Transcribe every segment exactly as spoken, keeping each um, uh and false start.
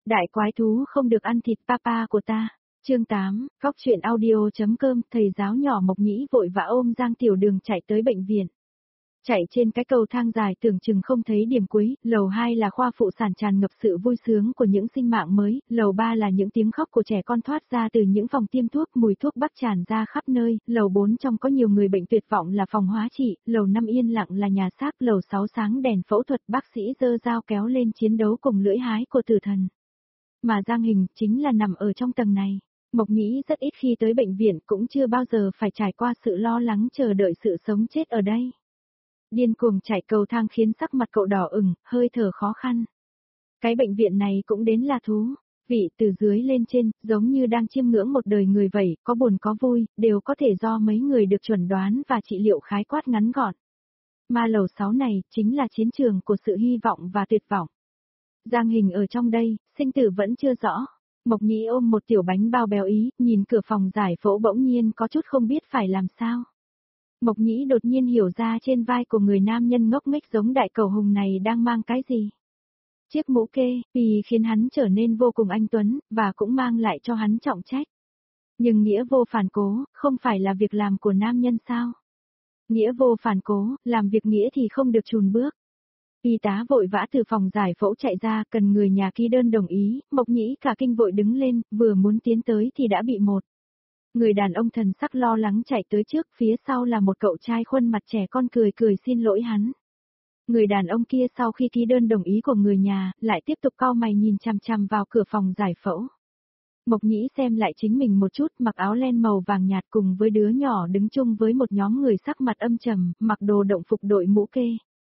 Đại quái thú không được ăn thịt papa của ta. Chương tám, Góc truyện audio.com, thầy giáo nhỏ Mộc Nhĩ vội vã ôm Giang Tiểu Đường chạy tới bệnh viện. Chạy trên cái cầu thang dài tưởng chừng không thấy điểm cuối, lầu hai là khoa phụ sản tràn ngập sự vui sướng của những sinh mạng mới, lầu ba là những tiếng khóc của trẻ con thoát ra từ những phòng tiêm thuốc, mùi thuốc bắc tràn ra khắp nơi, lầu bốn trong có nhiều người bệnh tuyệt vọng là phòng hóa trị, lầu năm yên lặng là nhà xác, lầu sáu sáng đèn phẫu thuật, bác sĩ giơ dao kéo lên chiến đấu cùng lưỡi hái của tử thần. Mà Giang Hình chính là nằm ở trong tầng này. Mộc Nhĩ rất ít khi tới bệnh viện, cũng chưa bao giờ phải trải qua sự lo lắng chờ đợi sự sống chết ở đây. Điên cuồng chạy cầu thang khiến sắc mặt cậu đỏ ửng, hơi thở khó khăn. Cái bệnh viện này cũng đến là thú, vị từ dưới lên trên, giống như đang chiêm ngưỡng một đời người vậy, có buồn có vui, đều có thể do mấy người được chuẩn đoán và trị liệu khái quát ngắn gọn. Mà lầu sáu này, chính là chiến trường của sự hy vọng và tuyệt vọng. Giang Hình ở trong đây, sinh tử vẫn chưa rõ. Mộc Nhĩ ôm một tiểu bánh bao béo ý, nhìn cửa phòng giải phẫu bỗng nhiên có chút không biết phải làm sao. Mộc Nhĩ đột nhiên hiểu ra trên vai của người nam nhân ngốc nghếch giống đại cầu hùng này đang mang cái gì. Chiếc mũ kê, vì khiến hắn trở nên vô cùng anh tuấn, và cũng mang lại cho hắn trọng trách. Nhưng nghĩa vô phản cố, không phải là việc làm của nam nhân sao? Nghĩa vô phản cố, làm việc nghĩa thì không được chùn bước. Y tá vội vã từ phòng giải phẫu chạy ra, cần người nhà ký đơn đồng ý, Mộc Nhĩ cả kinh vội đứng lên, vừa muốn tiến tới thì đã bị một người đàn ông thần sắc lo lắng chạy tới trước, phía sau là một cậu trai khuôn mặt trẻ con cười cười xin lỗi hắn. Người đàn ông kia sau khi ký đơn đồng ý của người nhà, lại tiếp tục cau mày nhìn chằm chằm vào cửa phòng giải phẫu. Mộc Nhĩ xem lại chính mình một chút, mặc áo len màu vàng nhạt cùng với đứa nhỏ đứng chung với một nhóm người sắc mặt âm trầm, mặc đồ động phục đội mũ kê.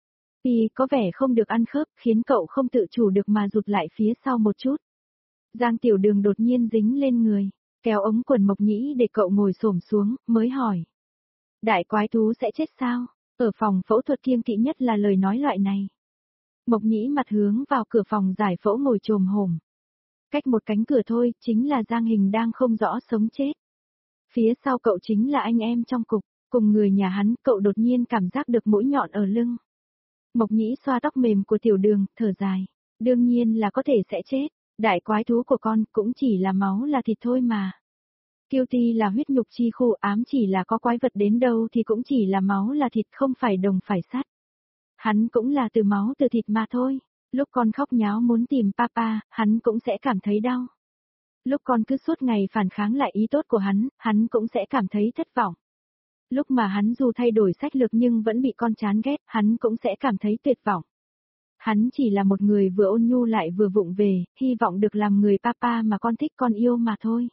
Vì có vẻ không được ăn khớp, khiến cậu không tự chủ được mà rụt lại phía sau một chút. Giang Tiểu Đường đột nhiên dính lên người, kéo ống quần Mộc Nhĩ để cậu ngồi xổm xuống, mới hỏi. Đại quái thú sẽ chết sao? Ở phòng phẫu thuật kiêng kỵ nhất là lời nói loại này. Mộc Nhĩ mặt hướng vào cửa phòng giải phẫu ngồi chồm hổm. Cách một cánh cửa thôi, chính là Giang Hình đang không rõ sống chết. Phía sau cậu chính là anh em trong cục, cùng người nhà hắn, cậu đột nhiên cảm giác được mũi nhọn ở lưng. Mộc Nhĩ xoa tóc mềm của Tiểu Đường, thở dài. Đương nhiên là có thể sẽ chết. Đại quái thú của con cũng chỉ là máu là thịt thôi mà. Kiêu ti là huyết nhục chi khu, ám chỉ là có quái vật đến đâu thì cũng chỉ là máu là thịt, không phải đồng phải sắt. Hắn cũng là từ máu từ thịt mà thôi. Lúc con khóc nháo muốn tìm papa, hắn cũng sẽ cảm thấy đau. Lúc con cứ suốt ngày phản kháng lại ý tốt của hắn, hắn cũng sẽ cảm thấy thất vọng. Lúc mà hắn dù thay đổi sách lược nhưng vẫn bị con chán ghét, hắn cũng sẽ cảm thấy tuyệt vọng. Hắn chỉ là một người vừa ôn nhu lại vừa vụng về, hy vọng được làm người papa mà con thích con yêu mà thôi.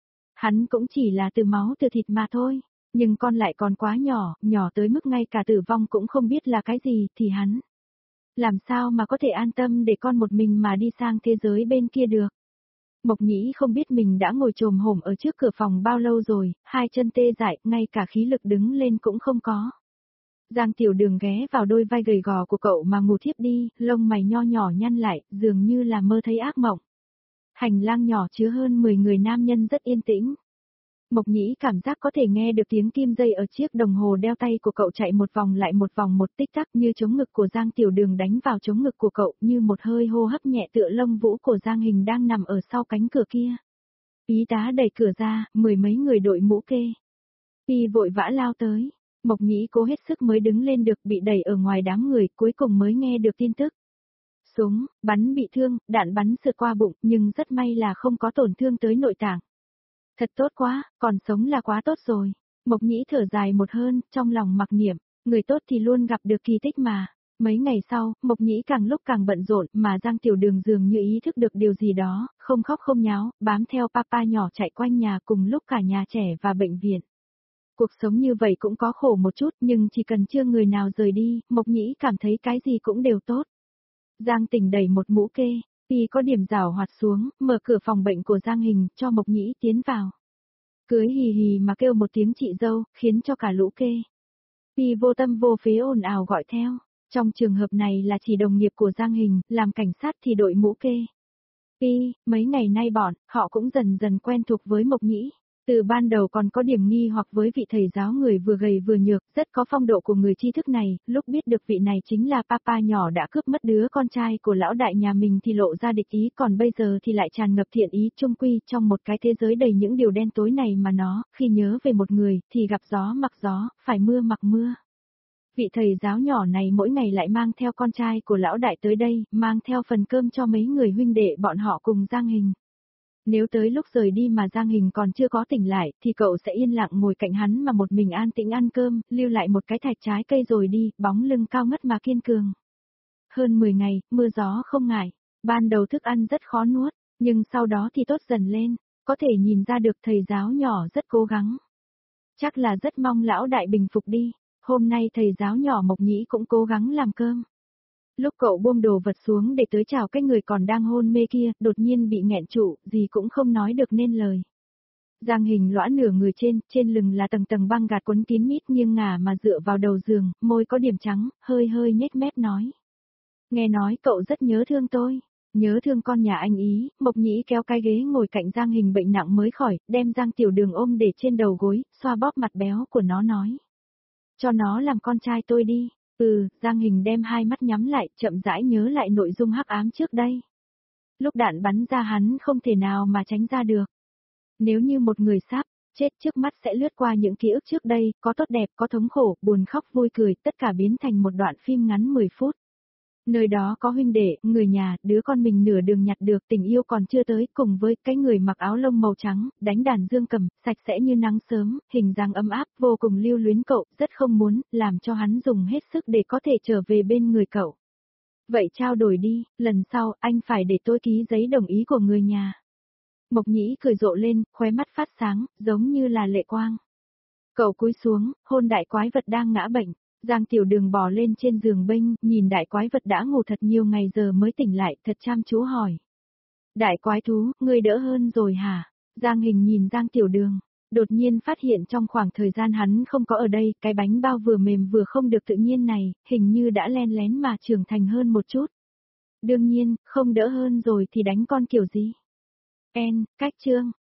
Hắn cũng chỉ là từ máu từ thịt mà thôi, nhưng con lại còn quá nhỏ, nhỏ tới mức ngay cả tử vong cũng không biết là cái gì, thì hắn làm sao mà có thể an tâm để con một mình mà đi sang thế giới bên kia được. Mộc Nhĩ không biết mình đã ngồi chồm hổm ở trước cửa phòng bao lâu rồi, hai chân tê dại, ngay cả khí lực đứng lên cũng không có. Giang Tiểu Đường ghé vào đôi vai gầy gò của cậu mà ngủ thiếp đi, lông mày nho nhỏ nhăn lại, dường như là mơ thấy ác mộng. Hành lang nhỏ chứa hơn mười người nam nhân rất yên tĩnh. Mộc Nhĩ cảm giác có thể nghe được tiếng kim dây ở chiếc đồng hồ đeo tay của cậu chạy một vòng lại một vòng một tích tắc, như chống ngực của Giang Tiểu Đường đánh vào chống ngực của cậu, như một hơi hô hấp nhẹ tựa lông vũ của Giang Hình đang nằm ở sau cánh cửa kia. Y tá đẩy cửa ra, mười mấy người đội mũ kê. Y vội vã lao tới. Mộc Nhĩ cố hết sức mới đứng lên được, bị đẩy ở ngoài đám người, cuối cùng mới nghe được tin tức. Súng, bắn bị thương, đạn bắn sượt qua bụng, nhưng rất may là không có tổn thương tới nội tạng. Thật tốt quá, còn sống là quá tốt rồi. Mộc Nhĩ thở dài một hơn, trong lòng mặc niệm, người tốt thì luôn gặp được kỳ tích mà. Mấy ngày sau, Mộc Nhĩ càng lúc càng bận rộn, mà Giang Tiểu Đường dường như ý thức được điều gì đó, không khóc không nháo, bám theo papa nhỏ chạy quanh nhà cùng lúc cả nhà trẻ và bệnh viện. Cuộc sống như vậy cũng có khổ một chút, nhưng chỉ cần chưa người nào rời đi, Mộc Nhĩ cảm thấy cái gì cũng đều tốt. Giang Tỉnh đẩy một mũ kê, y có điểm rảo hoạt xuống, mở cửa phòng bệnh của Giang Hình, cho Mộc Nhĩ tiến vào. Cưới hì hì mà kêu một tiếng chị dâu, khiến cho cả lũ kê y vô tâm vô phế ồn ào gọi theo. Trong trường hợp này là chỉ đồng nghiệp của Giang Hình, làm cảnh sát thì đội mũ kê. Y, mấy ngày nay bọn, họ cũng dần dần quen thuộc với Mộc Nhĩ. Từ ban đầu còn có điểm nghi hoặc với vị thầy giáo người vừa gầy vừa nhược, rất có phong độ của người tri thức này, lúc biết được vị này chính là papa nhỏ đã cướp mất đứa con trai của lão đại nhà mình thì lộ ra địch ý, còn bây giờ thì lại tràn ngập thiện ý, chung quy trong một cái thế giới đầy những điều đen tối này mà nó, khi nhớ về một người, thì gặp gió mặc gió, phải mưa mặc mưa. Vị thầy giáo nhỏ này mỗi ngày lại mang theo con trai của lão đại tới đây, mang theo phần cơm cho mấy người huynh đệ bọn họ cùng Giang Hình. Nếu tới lúc rời đi mà Giang Hình còn chưa có tỉnh lại, thì cậu sẽ yên lặng ngồi cạnh hắn mà một mình an tĩnh ăn cơm, lưu lại một cái thạch trái cây rồi đi, bóng lưng cao ngất mà kiên cường. Hơn mười ngày, mưa gió không ngại, ban đầu thức ăn rất khó nuốt, nhưng sau đó thì tốt dần lên, có thể nhìn ra được thầy giáo nhỏ rất cố gắng. Chắc là rất mong lão đại bình phục đi, hôm nay thầy giáo nhỏ Mộc Nhĩ cũng cố gắng làm cơm. Lúc cậu buông đồ vật xuống để tới chào cái người còn đang hôn mê kia, đột nhiên bị nghẹn trụ, gì cũng không nói được nên lời. Giang Hình lõa nửa người trên, trên lưng là tầng tầng băng gạt quấn kín mít nghiêng ngả mà dựa vào đầu giường, môi có điểm trắng, hơi hơi nhếch mép nói. Nghe nói cậu rất nhớ thương tôi, nhớ thương con nhà anh ý, Mộc Nhĩ kéo cái ghế ngồi cạnh Giang Hình bệnh nặng mới khỏi, đem Giang Tiểu Đường ôm để trên đầu gối, xoa bóp mặt béo của nó nói. Cho nó làm con trai tôi đi. Ừ, Giang Hình đem hai mắt nhắm lại, chậm rãi nhớ lại nội dung hắc ám trước đây. Lúc đạn bắn ra hắn không thể nào mà tránh ra được. Nếu như một người sắp chết trước mắt sẽ lướt qua những ký ức trước đây, có tốt đẹp, có thống khổ, buồn khóc vui cười, tất cả biến thành một đoạn phim ngắn mười phút. Nơi đó có huynh đệ, người nhà, đứa con mình nửa đường nhặt được, tình yêu còn chưa tới, cùng với cái người mặc áo lông màu trắng, đánh đàn dương cầm, sạch sẽ như nắng sớm, hình dáng ấm áp, vô cùng lưu luyến cậu, rất không muốn, làm cho hắn dùng hết sức để có thể trở về bên người cậu. Vậy trao đổi đi, lần sau, anh phải để tôi ký giấy đồng ý của người nhà. Mộc Nhĩ cười rộ lên, khóe mắt phát sáng, giống như là lệ quang. Cậu cúi xuống, hôn đại quái vật đang ngã bệnh. Giang Tiểu Đường bò lên trên giường bênh, nhìn đại quái vật đã ngủ thật nhiều ngày giờ mới tỉnh lại, thật chăm chú hỏi. Đại quái thú, ngươi đỡ hơn rồi hả? Giang Hình nhìn Giang Tiểu Đường, đột nhiên phát hiện trong khoảng thời gian hắn không có ở đây, cái bánh bao vừa mềm vừa không được tự nhiên này, hình như đã len lén mà trưởng thành hơn một chút. Đương nhiên, không đỡ hơn rồi thì đánh con kiểu gì? En, cách chương.